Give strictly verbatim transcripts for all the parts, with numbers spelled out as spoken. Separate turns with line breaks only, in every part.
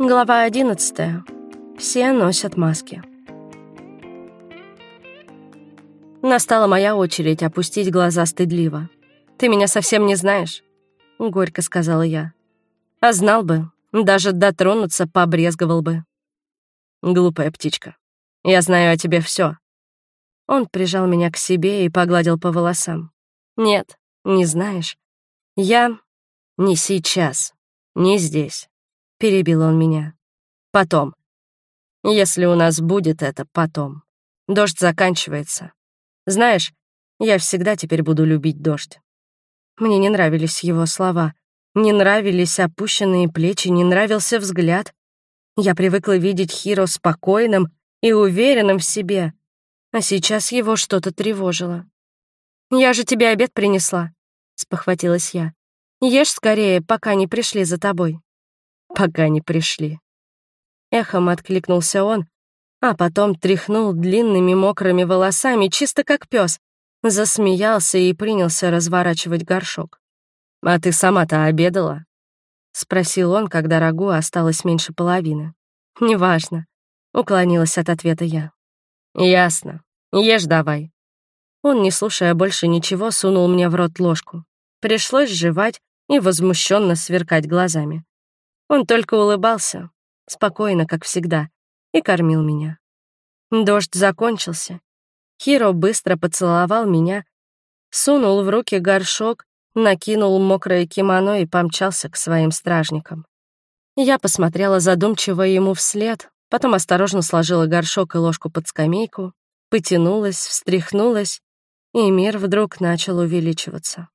Глава одиннадцатая. Все носят маски. Настала моя очередь опустить глаза стыдливо. «Ты меня совсем не знаешь», — горько сказала я. «А знал бы, даже дотронуться побрезговал бы». «Глупая птичка, я знаю о тебе все. Он прижал меня к себе и погладил по волосам. «Нет, не знаешь. Я... не сейчас, не здесь», — перебил он меня. «Потом. Если у нас будет это потом. Дождь заканчивается. Знаешь, я всегда теперь буду любить дождь». Мне не нравились его слова, не нравились опущенные плечи, не нравился взгляд. Я привыкла видеть Хиро спокойным и уверенным в себе, а сейчас его что-то тревожило. «Я же тебе обед принесла», — спохватилась я. «Ешь скорее, пока не пришли за тобой». «Пока не пришли». Эхом откликнулся он, а потом тряхнул длинными мокрыми волосами, чисто как пес, засмеялся и принялся разворачивать горшок. «А ты сама-то обедала?» — спросил он, когда рагу осталось меньше половины. «Неважно», — уклонилась от ответа я. «Ясно. Ешь давай». Он, не слушая больше ничего, сунул мне в рот ложку. Пришлось жевать и возмущенно сверкать глазами. Он только улыбался, спокойно, как всегда, и кормил меня. Дождь закончился. Хиро быстро поцеловал меня, сунул в руки горшок, накинул мокрое кимоно и помчался к своим стражникам. Я посмотрела задумчиво ему вслед, потом осторожно сложила горшок и ложку под скамейку, потянулась, встряхнулась, и мир вдруг начал увеличиваться.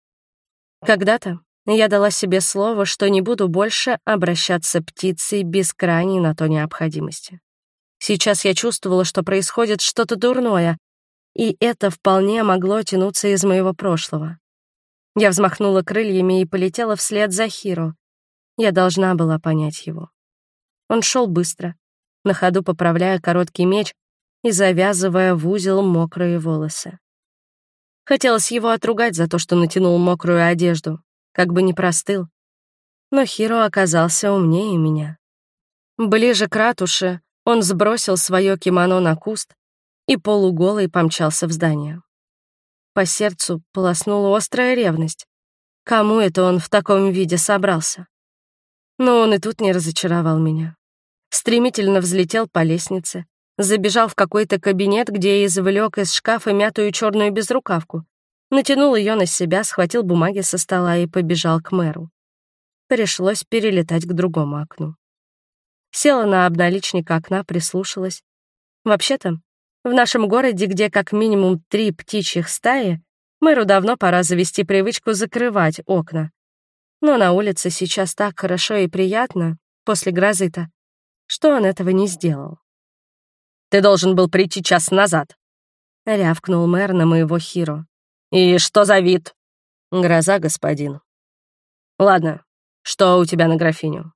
Когда-то я дала себе слово, что не буду больше обращаться птицей без крайней на то необходимости. Сейчас я чувствовала, что происходит что-то дурное, и это вполне могло тянуться из моего прошлого. Я взмахнула крыльями и полетела вслед за Хиро. Я должна была понять его. Он шел быстро, на ходу поправляя короткий меч и завязывая в узел мокрые волосы. Хотелось его отругать за то, что натянул мокрую одежду, как бы не простыл. Но Хиро оказался умнее меня. Ближе к ратуше он сбросил свое кимоно на куст и полуголый помчался в здание. По сердцу полоснула острая ревность. Кому это он в таком виде собрался? Но он и тут не разочаровал меня. Стремительно взлетел по лестнице, забежал в какой-то кабинет, где извлек из шкафа мятую черную безрукавку, натянул ее на себя, схватил бумаги со стола и побежал к мэру. Пришлось перелетать к другому окну. Села на обналичник окна, прислушалась. Вообще-то, в нашем городе, где как минимум три птичьих стаи, мэру давно пора завести привычку закрывать окна. Но на улице сейчас так хорошо и приятно, после грозы-то, что он этого не сделал. «Ты должен был прийти час назад», — рявкнул мэр на моего Хиро. «И что за вид?» «Гроза, господин». «Ладно, что у тебя на графиню?»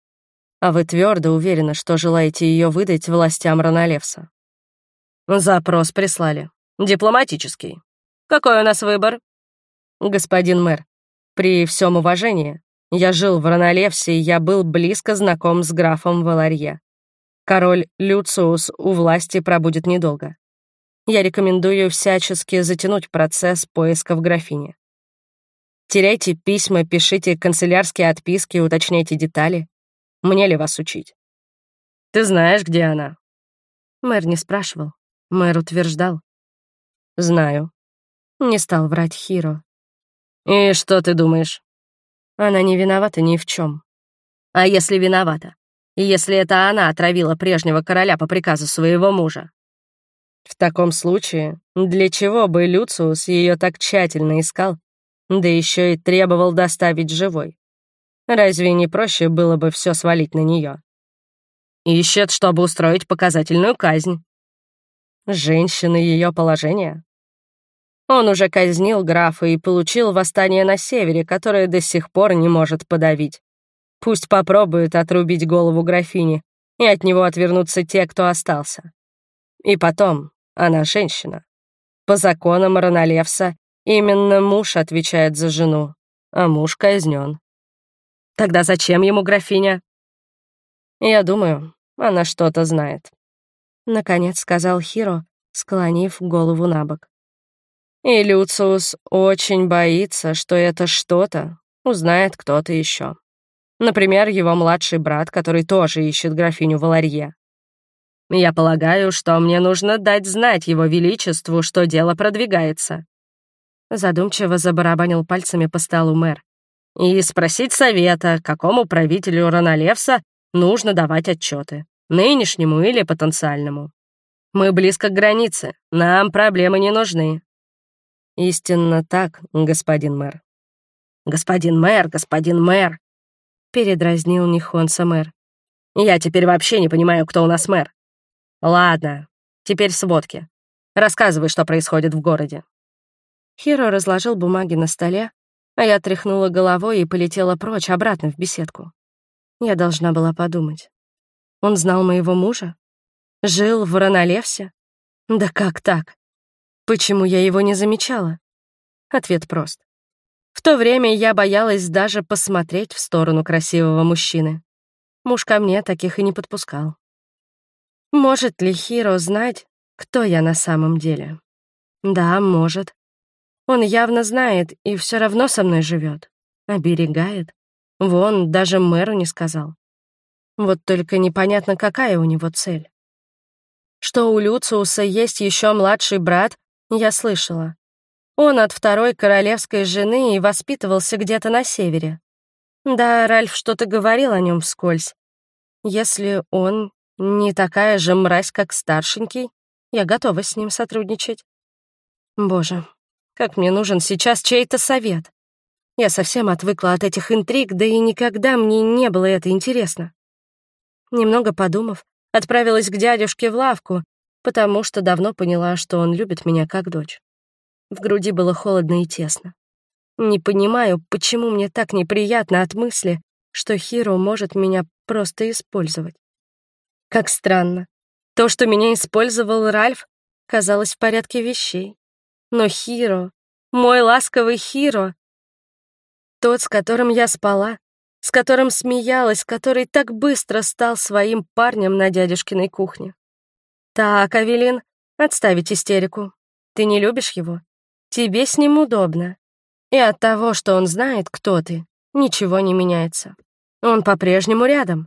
«А вы твердо уверены, что желаете ее выдать властям Ронолевса?» «Запрос прислали. Дипломатический. Какой у нас выбор?» «Господин мэр, при всем уважении, я жил в Ронолевсе, и я был близко знаком с графом Валарье. Король Люциус у власти пробудет недолго. Я рекомендую всячески затянуть процесс поисков графини. Теряйте письма, пишите канцелярские отписки, уточняйте детали. Мне ли вас учить? Ты знаешь, где она?» Мэр не спрашивал. Мэр утверждал. «Знаю». Не стал врать Хиро. «И что ты думаешь?» «Она не виновата ни в чем. А если виновата? Если это она отравила прежнего короля по приказу своего мужа?» «В таком случае, для чего бы Люциус ее так тщательно искал, да еще и требовал доставить живой? Разве не проще было бы все свалить на нее? Ищет, чтобы устроить показательную казнь. Женщины ее положения. Он уже казнил графа и получил восстание на севере, которое до сих пор не может подавить. Пусть попробует отрубить голову графини, и от него отвернутся те, кто остался. И потом, она женщина. По законам Ронолевса именно муж отвечает за жену, а муж казнен. Тогда зачем ему графиня?» Я думаю, она что-то знает. Наконец сказал Хиро, склонив голову на бок. И Люциус очень боится, что это что-то узнает кто-то еще. Например, его младший брат, который тоже ищет графиню Валарье. Я полагаю, что мне нужно дать знать его величеству, что дело продвигается. Задумчиво забарабанил пальцами по столу мэр. И спросить совета, какому правителю Ронолевса нужно давать отчеты, нынешнему или потенциальному. Мы близко к границе, нам проблемы не нужны. Истинно так, господин мэр. Господин мэр, господин мэр, передразнил Нихонса мэр. Я теперь вообще не понимаю, кто у нас мэр. Ладно, теперь сводки. Рассказывай, что происходит в городе. Хиро разложил бумаги на столе, а я тряхнула головой и полетела прочь, обратно в беседку. Я должна была подумать. Он знал моего мужа? Жил в Ронолевсе? Да как так? Почему я его не замечала? Ответ прост. В то время я боялась даже посмотреть в сторону красивого мужчины. Муж ко мне таких и не подпускал. Может ли Хиро знать, кто я на самом деле? Да, может. Он явно знает и все равно со мной живет, оберегает. Вон, даже мэру не сказал. Вот только непонятно, какая у него цель. Что у Люциуса есть еще младший брат, я слышала. Он от второй королевской жены и воспитывался где-то на севере. Да, Ральф что-то говорил о нем вскользь. Если он не такая же мразь, как старшенький, я готова с ним сотрудничать. Боже, как мне нужен сейчас чей-то совет. Я совсем отвыкла от этих интриг, да и никогда мне не было это интересно. Немного подумав, отправилась к дядюшке в лавку, потому что давно поняла, что он любит меня как дочь. В груди было холодно и тесно. Не понимаю, почему мне так неприятно от мысли, что Хиро может меня просто использовать. Как странно. То, что меня использовал Ральф, казалось в порядке вещей. Но Хиро, мой ласковый Хиро, тот, с которым я спала, с которым смеялась, который так быстро стал своим парнем на дядюшкиной кухне. Так, Авелин, отставить истерику. Ты не любишь его? Тебе с ним удобно. И от того, что он знает, кто ты, ничего не меняется. Он по-прежнему рядом.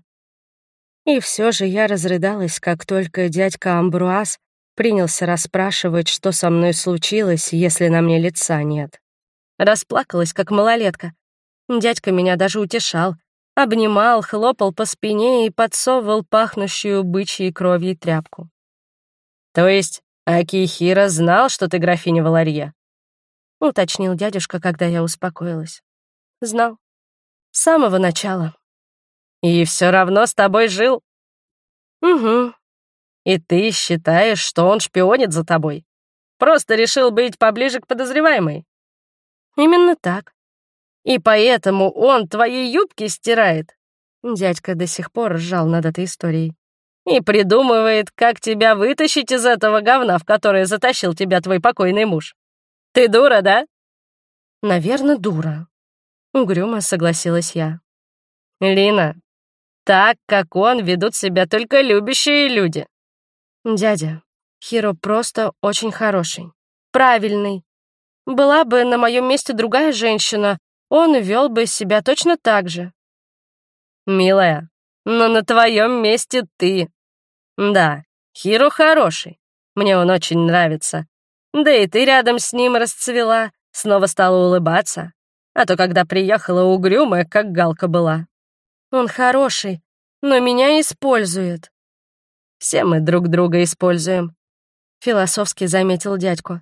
И все же я разрыдалась, как только дядька Амбруаз принялся расспрашивать, что со мной случилось, если на мне лица нет. Расплакалась, как малолетка. Дядька меня даже утешал, обнимал, хлопал по спине и подсовывал пахнущую бычьей кровью тряпку. «То есть Акихиро знал, что ты графиня Валарье?» — уточнил дядюшка, когда я успокоилась. «Знал. С самого начала». «И все равно с тобой жил?» «Угу. И ты считаешь, что он шпионит за тобой? Просто решил быть поближе к подозреваемой?» «Именно так. И поэтому он твои юбки стирает?» Дядька до сих пор ржал над этой историей. «И придумывает, как тебя вытащить из этого говна, в которое затащил тебя твой покойный муж. Ты дура, да?» «Наверное, дура», — угрюмо согласилась я. «Лина, так, как он, ведут себя только любящие люди». «Дядя, Хиро просто очень хороший, правильный. Была бы на моем месте другая женщина, он вел бы себя точно так же». «Милая, но на твоем месте ты. Да, Хиро хороший, мне он очень нравится. Да и ты рядом с ним расцвела, снова стала улыбаться. А то, когда приехала, угрюмая, как галка была. Он хороший, но меня использует». «Все мы друг друга используем», — философски заметил дядьку.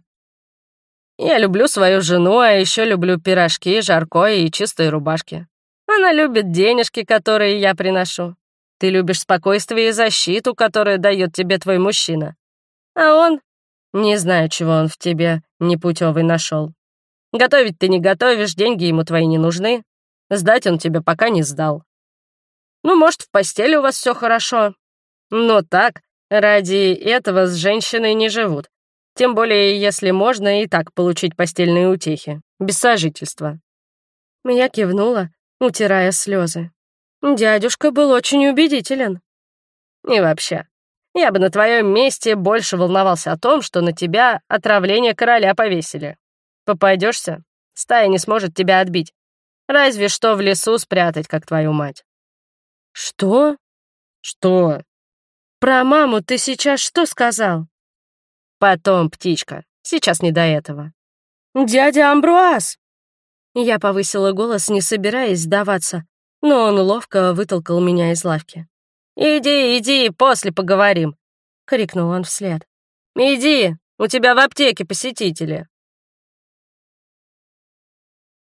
«Я люблю свою жену, а еще люблю пирожки, жаркое и чистые рубашки. Она любит денежки, которые я приношу. Ты любишь спокойствие и защиту, которую дает тебе твой мужчина. А он... Не знаю, чего он в тебе непутевый нашел. Готовить ты не готовишь, деньги ему твои не нужны. Сдать он тебе пока не сдал. Ну, может, в постели у вас все хорошо. Но так, ради этого с женщиной не живут. Тем более, если можно и так получить постельные утехи, без сожительства». Я кивнула, утирая слезы. Дядюшка был очень убедителен. И вообще, я бы на твоем месте больше волновался о том, что на тебя отравление короля повесили. Попадешься, стая не сможет тебя отбить. Разве что в лесу спрятать, как твою мать. Что? Что? Про маму ты сейчас что сказал? Потом, птичка, сейчас не до этого. Дядя Амбруаз! Я повысила голос, не собираясь сдаваться, но он ловко вытолкал меня из лавки. «Иди, иди, после поговорим», — крикнул он вслед. «Иди, у тебя в аптеке посетители».